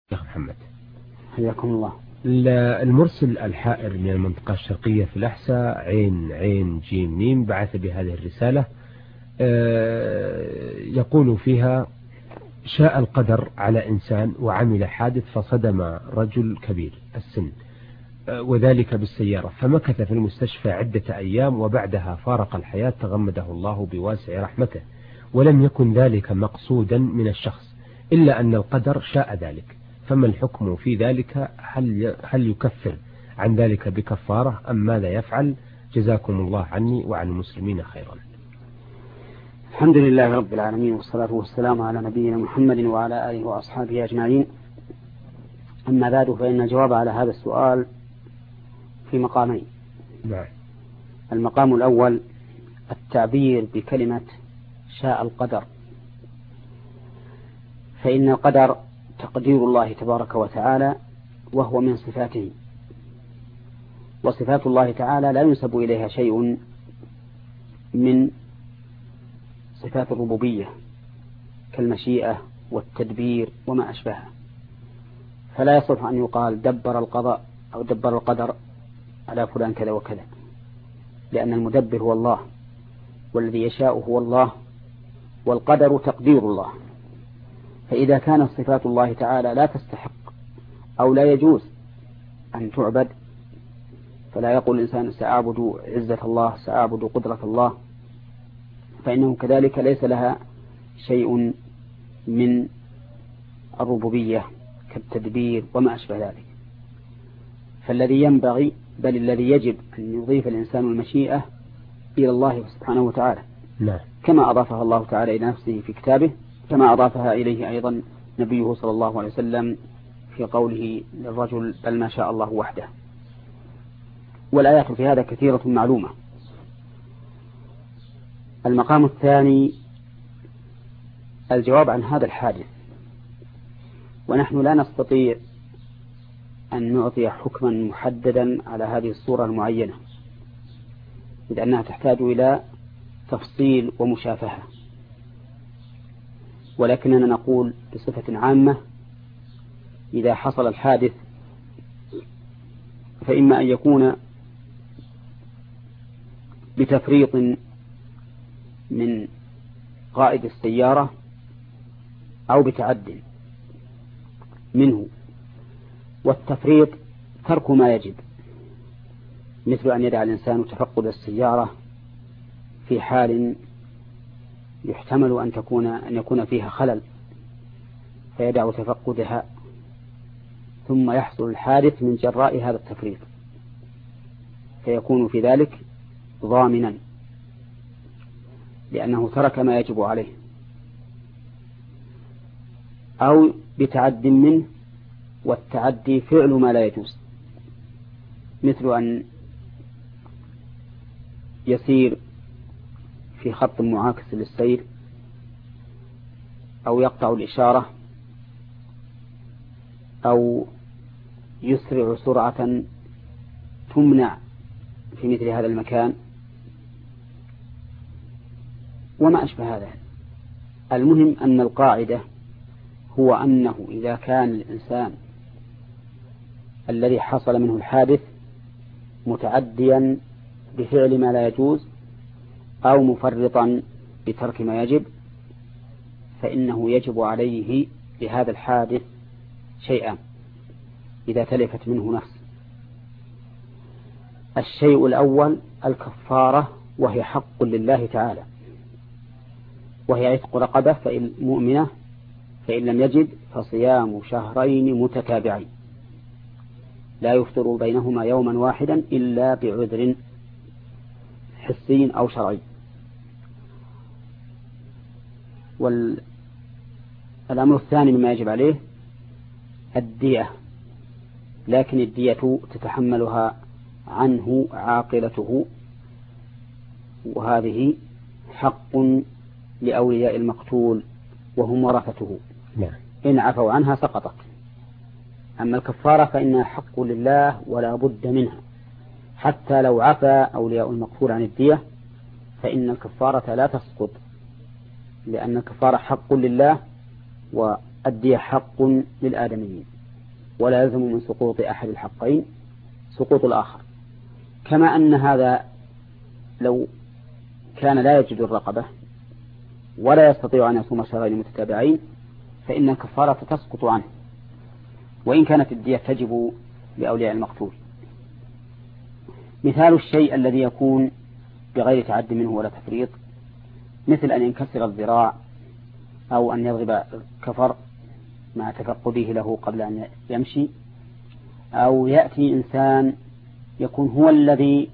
شيخ محمد حياكم الله. المرسل الحائر من المنطقة الشرقية في الأحساء عين جيم ميم بعث بهذه الرسالة، يقول فيها: شاء القدر على إنسان وعمل حادث فصدم رجل كبير السن وذلك بالسيارة، فمكث في المستشفى عدة أيام وبعدها فارق الحياة تغمده الله بواسع رحمته، ولم يكن ذلك مقصودا من الشخص إلا أن القدر شاء ذلك، فما الحكم في ذلك؟ هل يكفر عن ذلك بكفارة أم ماذا يفعل؟ جزاكم الله عني وعن المسلمين خيرا. الحمد لله رب العالمين، والصلاة والسلام على نبينا محمد وعلى آله وأصحابه أجمعين. أما بعد، فإن الجواب على هذا السؤال في مقامين. نعم. المقام الأول التعبير بكلمة شاء القدر، فإن القدر تقدير الله تبارك وتعالى، وهو من صفاته، وصفات الله تعالى لا ينسب إليها شيء من صفات الربوبية كالمشيئة والتدبير وما أشبهها، فلا يصح أن يقال دبر القضاء أو دبر القدر على فلان كذا وكذا، لأن المدبر هو الله، والذي يشاء هو الله، والقدر تقدير الله. فإذا كانت صفات الله تعالى لا تستحق أو لا يجوز أن تعبد، فلا يقول الإنسان سأعبد عزة الله، سأعبد قدرة الله، فإنه كذلك ليس لها شيء من الربوبية كالتدبير وما أشبه ذلك. فالذي ينبغي، بل الذي يجب، أن يضيف الإنسان المشيئة إلى الله سبحانه وتعالى، كما أضافها الله تعالى إلى نفسه في كتابه، كما أضافها إليه أيضا نبيه صلى الله عليه وسلم في قوله للرجل بل ما شاء الله وحده. والآيات في هذا كثيرة معلومة. المقام الثاني الجواب عن هذا الحادث، ونحن لا نستطيع أن نعطي حكما محددا على هذه الصورة المعينة، إذ أنها تحتاج إلى تفصيل ومشافهة، ولكننا نقول بصفة عامة: إذا حصل الحادث فإما أن يكون بتفريط من قائد السيارة أو بتعد منه، والتفريط ترك ما يجب، مثل أن يدع الإنسان تفقد السيارة في حال يحتمل أن يكون فيها خلل، فيدع تفقدها ثم يحصل الحادث من جراء هذا التفريط، فيكون في ذلك ضامنا لأنه ترك ما يجب عليه، أو بتعد منه، والتعدي فعل ما لا يجوز، مثل أن يسير في خط معاكس للسير، أو يقطع الإشارة، أو يسرع سرعة تمنع في مثل هذا المكان وما أشبه هذا. المهم أن القاعدة هو أنه إذا كان الإنسان الذي حصل منه الحادث متعديا بفعل ما لا يجوز أو مفرطا بترك ما يجب، فإنه يجب عليه لهذا الحادث شيئا إذا تلفت منه نفس. الشيء الأول الكفارة، وهي حق لله تعالى، وهي عتق رقبة فإن مؤمنة، فإن لم يجد فصيام شهرين متتابعين لا يفطر بينهما يوما واحدا إلا بعذر حسي أو شرعي. والأمر الثاني مما يجب عليه الدية، لكن الدية تتحملها عنه عاقلته، وهذه حق لأولياء المقتول وهم ورثته، إن عفوا عنها سقطت. أما الكفارة فإنها حق لله ولا بد منها، حتى لو عفى أولياء المقتول عن الدية فإن الكفارة لا تسقط، لأن الكفارة حق لله والدية حق للآدميين. ولا يلزم من سقوط أحد الحقين سقوط الآخر. كما أن هذا لو كان لا يجد الرقبة ولا يستطيع أن يصوم شهرين متتابعين فإن الكفارة تسقط عنه، وإن كانت الدية تجب لأولياء المقتول. مثال الشيء الذي يكون بغير تعد منه ولا تفريط، مثل أن ينكسر الذراع أو أن يضرب كفر مع تفقده له قبل أن يمشي، أو يأتي إنسان يكون هو الذي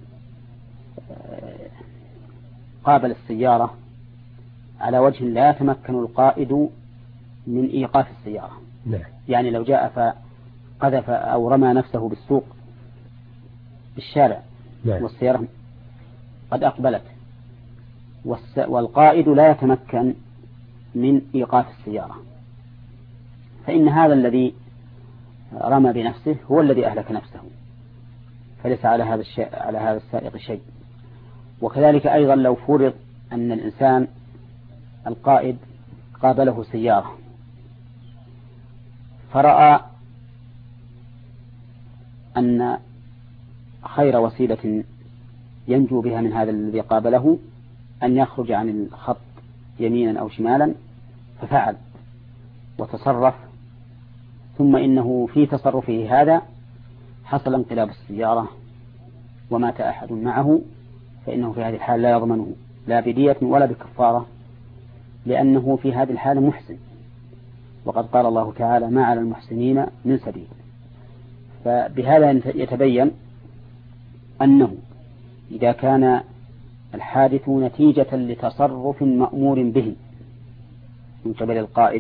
قابل السيارة على وجه لا يتمكن القائد من إيقاف السيارة. يعني لو جاء فقذف أو رمى نفسه بالسوق بالشارع والسيارة قد أقبلت والقائد لا يتمكن من إيقاف السيارة، فإن هذا الذي رمى بنفسه هو الذي أهلك نفسه، فليس على هذا السائق شيء. وكذلك أيضا لو فرض أن الإنسان القائد قابله سيارة فرأى أن خير وسيلة ينجو بها من هذا الذي قابله أن يخرج عن الخط يمينا أو شمالا، ففعل وتصرف، ثم إنه في تصرفه هذا حصل انقلاب السيارة ومات أحد معه، فإنه في هذه الحال لا يضمنه لا بدية ولا بكفارة، لأنه في هذه الحال محسن، وقد قال الله تعالى ما على المحسنين من سبيل. فبهذا يتبين أنه إذا كان الحادث نتيجة لتصرف مأمور به من قبل القائد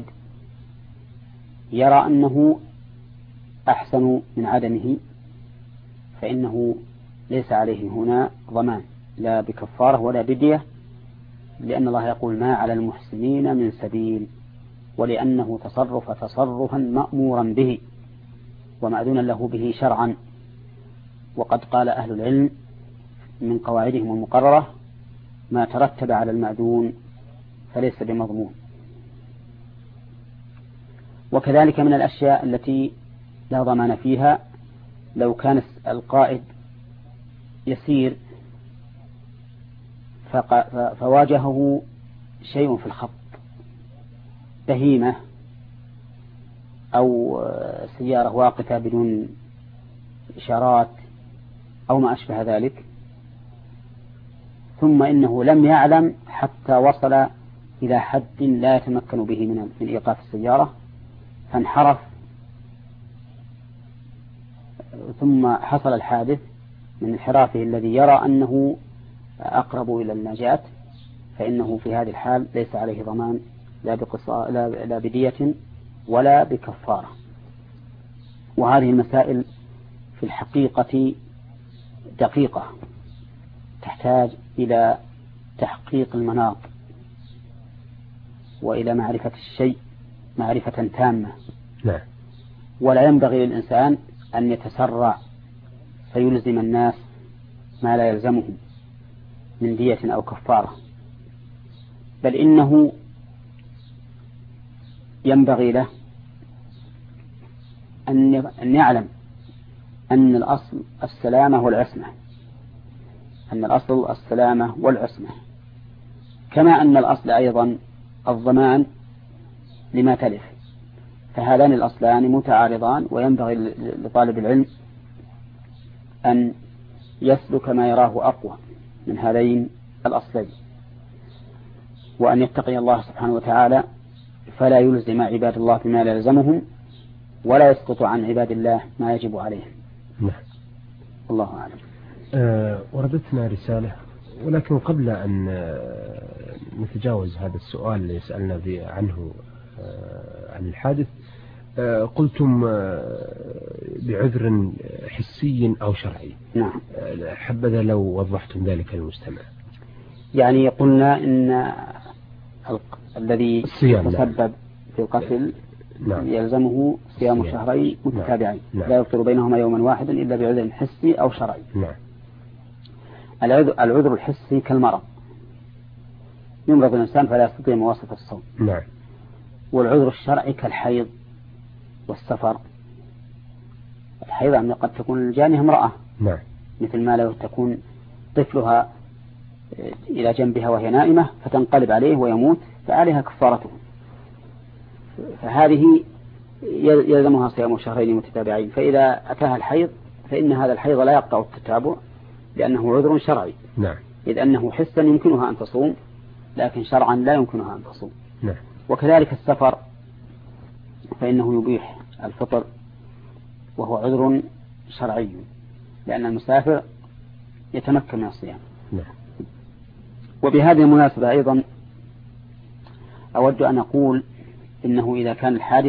يرى أنه أحسن من عدمه، فإنه ليس عليه هنا ضمان لا بكفارة ولا بدية، لأن الله يقول ما على المحسنين من سبيل، ولأنه تصرفا مأمورا به ومأذونا له به شرعا. وقد قال أهل العلم من قواعدهم المقررة ما ترتب على المأذون فليس بمضمون. وكذلك من الأشياء التي لا ضمان فيها لو كان القائد يسير فواجهه شيء في الخط، بهيمة أو سيارة واقفة بدون إشارات أو ما أشبه ذلك، ثم إنه لم يعلم حتى وصل إلى حد لا يتمكن به من إيقاف السيارة، فانحرف ثم حصل الحادث من انحرافه الذي يرى أنه أقرب إلى النجاة، فإنه في هذه الحال ليس عليه ضمان لا بدية ولا بكفارة. وهذه المسائل في الحقيقة دقيقة تحتاج إلى تحقيق المناط وإلى معرفة الشيء معرفة تامة. ولا ينبغي للإنسان أن يتسرع فيلزم الناس ما لا يلزمهم من دية أو كفارة، بل إنه ينبغي له أن يعلم أن الأصل السلامة والعصمة، أن الأصل السلامة والعصمة، كما أن الأصل أيضا الضمان لما تلف، فهذان الأصلان متعارضان، وينبغي لطالب العلم أن يسلك ما يراه أقوى من هذين الأصلين، وأن يتقي الله سبحانه وتعالى فلا يلزم عباد الله بما لا يلزمهم ولا يسقط عن عباد الله ما يجب عليهم. الله أعلم. وردتنا رسالة، ولكن قبل أن نتجاوز هذا السؤال اللي يسألنا عنه عن الحادث، قلتم بعذر حسي أو شرعي. نعم. حبذا لو وضحتم ذلك للمستمع. يعني قلنا إن الذي يتسبب في القتل يلزمه صيام شهرين متتابعين لا يفطر بينهما يوما واحدا إلا بعذر حسي أو شرعي. العذر الحسي كالمرض، يمرض الإنسان فلا يستطيع مواصلة الصوم. والعذر الشرعي كالحيض والسفر الحيض أن قد تكون الجانية امرأة، نعم، مثل ما لو تكون طفلها إلى جنبها وهي نائمة فتنقلب عليه ويموت فعليها كفارته، فهذه يلزمها صيام شهرين متتابعين. فإذا أتاها الحيض فإن هذا الحيض لا يقطع التتابع لأنه عذر شرعي، نعم، إذ أنه حسا يمكنها أن تصوم لكن شرعا لا يمكنها أن تصوم. نعم. وكذلك السفر فإنه يبيح الفطر وهو عذر شرعي لأن المسافر يتمكن من الصيام. نعم. وبهذه المناسبة أيضا أود أن أقول إنه إذا كان الحادث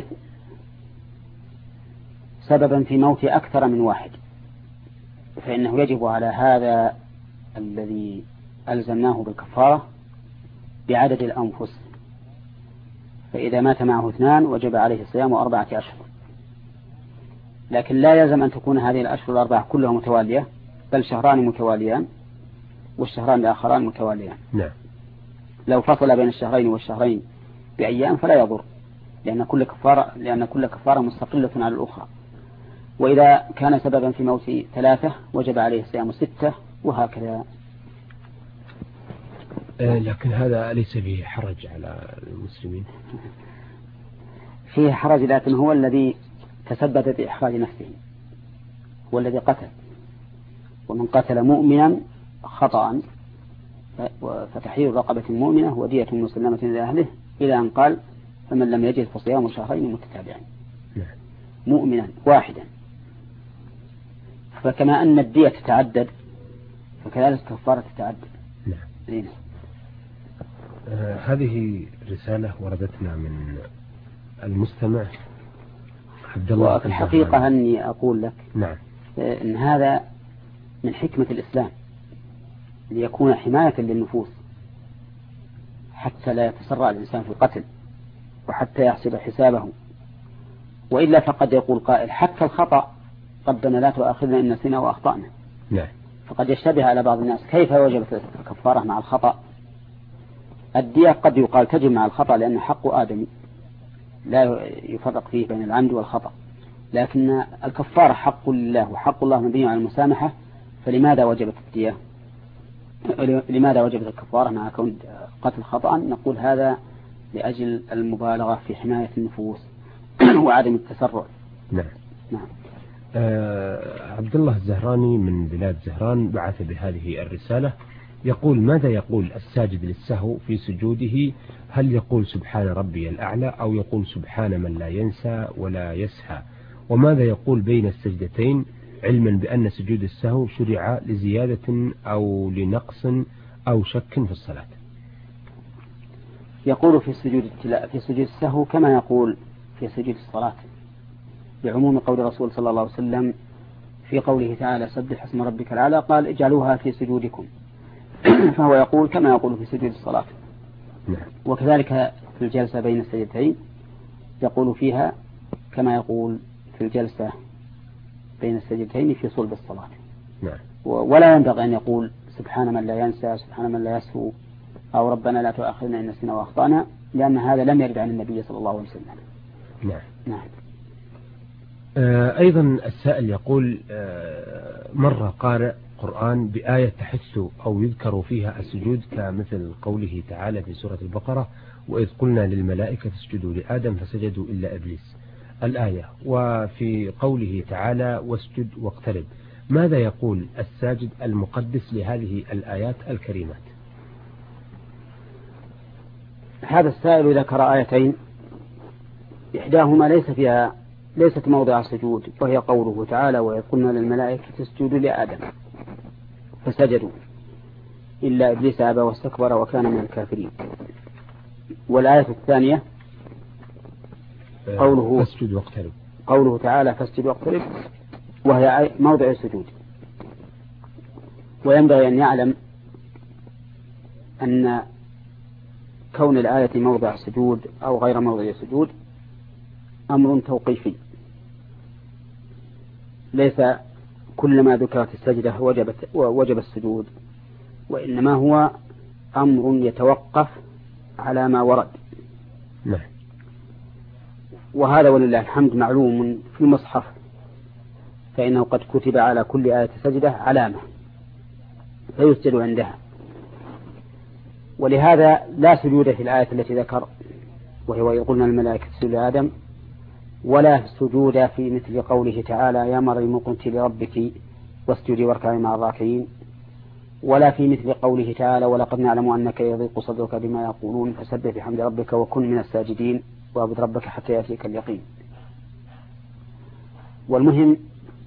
سببا في موت أكثر من واحد فإنه يجب على هذا الذي ألزمناه بالكفارة بعدد الأنفس، فإذا مات معه 2 وجب عليه صيام 4 أشهر، لكن لا يلزم أن تكون هذه الأشهر الأربعة كلها متوالية، بل شهران متواليان والشهران الآخران متواليان. نعم. لو فصل بين الشهرين والشهرين بأيام فلا يضر لأن كل كفارة مستقلة على الأخرى. وإذا كان سببا في موت 3 وجب عليه صيام 6 وهكذا. لكن هذا ليس فيه حرج على المسلمين؟ فيه حرج، لكن هو الذي تسبب بإحراج نفسه، هو الذي قتل، ومن قتل مؤمنا خطأ فتحرير رقبة مؤمنة ودية مسلمة إلى أهله إلى أن قال فمن لم يجد فصيام شهرين متتابعين. نعم. مؤمنا واحدا. فكما أن الدية تتعدد فكذلك الكفارة تتعدد. نعم. هذه رسالة وردتنا من المستمع عبد الله. وفي الحقيقة أني أقول لك نعم إن هذا من حكمة الإسلام ليكون حماية للنفوس حتى لا يتسرع الإنسان في القتل وحتى يحسب حسابه، وإلا فقد يقول قائل حتى الخطأ ربنا لا تؤاخذنا إن نسينا وأخطأنا. نعم. فقد يشتبه على بعض الناس كيف وجبت الكفارة مع الخطأ. الدية قد يقال تجب مع الخطأ لأن حق آدمي لا يفرق فيه بين العمد والخطأ، لكن الكفارة حق لله وحق الله مبني على المسامحة، فلماذا وجبت الدية؟ لماذا وجبت الكفارة مع كون قتل خطأ؟ نقول هذا لأجل المبالغة في حماية النفوس وعدم التسرع. نعم. نعم. عبد الله الزهراني من بلاد زهران بعث بهذه الرسالة، يقول ماذا يقول الساجد للسهو في سجوده؟ هل يقول سبحان ربي الأعلى أو يقول سبحان من لا ينسى ولا يسهى؟ وماذا يقول بين السجدتين علما بأن سجود السهو شرع لزيادة أو لنقص أو شك في الصلاة؟ يقول في سجود السهو كما يقول في سجود الصلاة بعموم قول الرسول صلى الله عليه وسلم في قوله تعالى سبح اسم ربك الأعلى قال اجعلوها في سجودكم فهو يقول كما يقول في سجود الصلاة. نعم. وكذلك في الجلسة بين السجدتين يقول فيها كما يقول في الجلسة بين السجدتين في صلب الصلاة. نعم. ولا ينبغي أن يقول سبحان من لا ينسى سبحان من لا يسهو أو ربنا لا تؤاخذنا إن نسينا وأخطأنا، لأن هذا لم يرد عن النبي صلى الله عليه وسلم. نعم. نعم. أيضا السائل يقول مرة قارئ قرآن بآية تحث أو يذكر فيها السجود كمثل قوله تعالى في سورة البقرة وإذ قلنا للملائكة اسجدوا لآدم فسجدوا إلا إبليس الآية، وفي قوله تعالى واسجد واقترب. ماذا يقول الساجد المقدس لهذه الآيات الكريمات؟ هذا السائل ذكر آيتين إحداهما ليست موضع السجود، وهي قوله تعالى وإذ قلنا للملائكة اسجدوا لآدم فسجدوا إلا إبليس أبى واستكبر وكان من الكافرين. والآية الثانية قوله فاسجد واقترب، قوله تعالى فاسجد واقترب، وهي موضع السجود. وينبغي أن يعلم أن كون الآية موضع السجود أو غير موضع السجود أمر توقيفي، ليس كل ما ذكرت السجدة وجب السجود، وإنما هو أمر يتوقف على ما ورد. نعم. وهذا ولله الحمد معلوم في المصحف فإنه قد كتب على كل آية سجدة علامة فيسجد عندها. ولهذا لا سجود في الآية التي ذكر وهي وإذ قلنا الملائكة اسجدوا لآدم، ولا سجود في مثل قوله تعالى يا مريم اقنتي لربك واسجدي واركعي مع الراكعين، ولا في مثل قوله تعالى ولقد نعلم أنك يضيق صدرك بما يقولون فسبح بحمد ربك وكن من الساجدين واعبد ربك حتى يأتيك اليقين. والمهم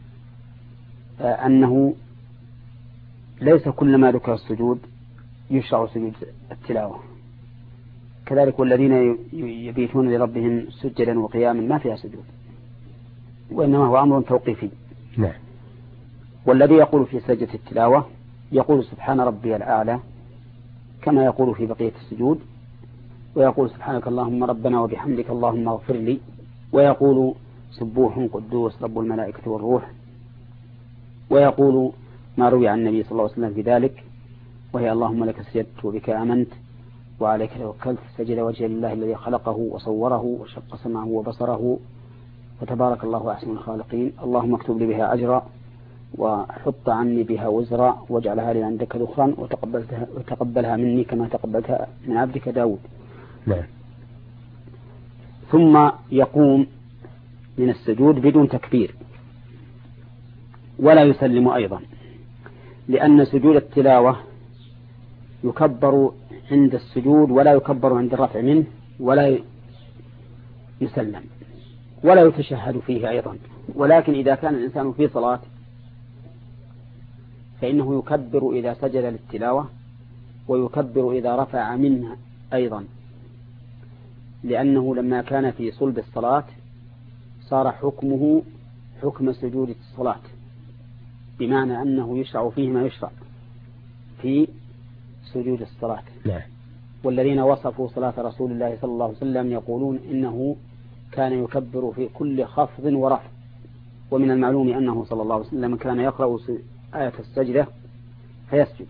أنه ليس كل ما ذكر السجود يشرع سجود التلاوة، كذلك والذين يبيتون لربهم سجدا وقياما ما فيها سجود، وإنما هو أمر توقيفي. نعم. والذي يقول في سجدة التلاوة يقول سبحان ربي الأعلى كما يقول في بقية السجود، ويقول سبحانك اللهم ربنا وبحمدك اللهم اغفر لي، ويقول سبوح قدوس رب الملائكة والروح، ويقول ما روي عن النبي صلى الله عليه وسلم في ذلك وهي اللهم لك سجدت وبك آمنت وعليك توكلت سجد وجه لله الذي خلقه وصوره وشق سمعه وبصره فتبارك الله أحسن الخالقين، اللهم اكتب لي بها أجرا وحط عني بها وزرا واجعلها لي عندك ذخرا وتقبلها مني كما تقبلتها من عبدك داود. نعم. ثم يقوم من السجود بدون تكبير ولا يسلم أيضا، لأن سجود التلاوة يكبر عند السجود ولا يكبر عند الرفع منه ولا يسلم ولا يتشهد فيه أيضا. ولكن إذا كان الإنسان في صلاة فإنه يكبر إذا سجد للتلاوة ويكبر إذا رفع منها أيضا، لأنه لما كان في صلب الصلاة صار حكمه حكم سجود الصلاة، بمعنى أنه يشرع فيه ما يشرع في سجود الصلاة. نعم. والذين وصفوا صلاة رسول الله صلى الله عليه وسلم يقولون إنه كان يكبر في كل خفض ورفع، ومن المعلوم أنه صلى الله عليه وسلم كان يقرأ آية السجدة فيسجد.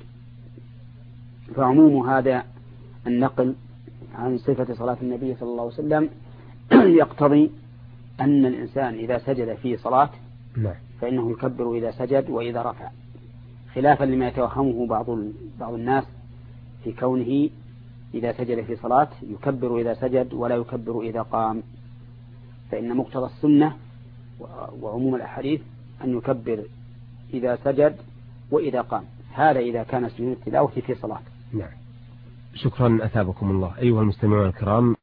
فعموم هذا النقل عن صفة صلاة النبي صلى الله عليه وسلم يقتضي أن الإنسان إذا سجد في صلاة فإنه يكبر إذا سجد وإذا رفع، خلافا لما يتوهمه بعض الناس في كونه إذا سجد في صلاة يكبر إذا سجد ولا يكبر إذا قام، فإن مقتضى السنة وعموم الأحاديث أن يكبر إذا سجد وإذا قام، هذا إذا كان سجود التلاوة في صلاة. نعم. شكرا أثابكم الله. أيها المستمعون الكرام.